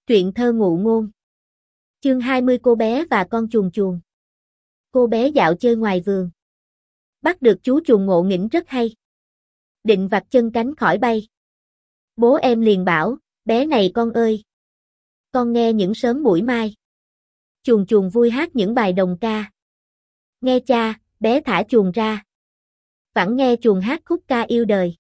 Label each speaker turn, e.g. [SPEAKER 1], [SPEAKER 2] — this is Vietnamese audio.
[SPEAKER 1] Truyện thơ ngụ ngôn. Chương 20 cô bé và con chuồn chuồn. Cô bé dạo chơi ngoài vườn. Bắt được chú chuồn ngộ nghĩnh rất hay. Định vặt chân cánh khỏi bay. Bố em liền bảo, bé này con ơi. Con nghe những sớm buổi mai. Chuồn chuồn vui hát những bài đồng ca. Nghe cha, bé thả chuồn ra. Vẳng nghe chuồn hát khúc ca yêu đời.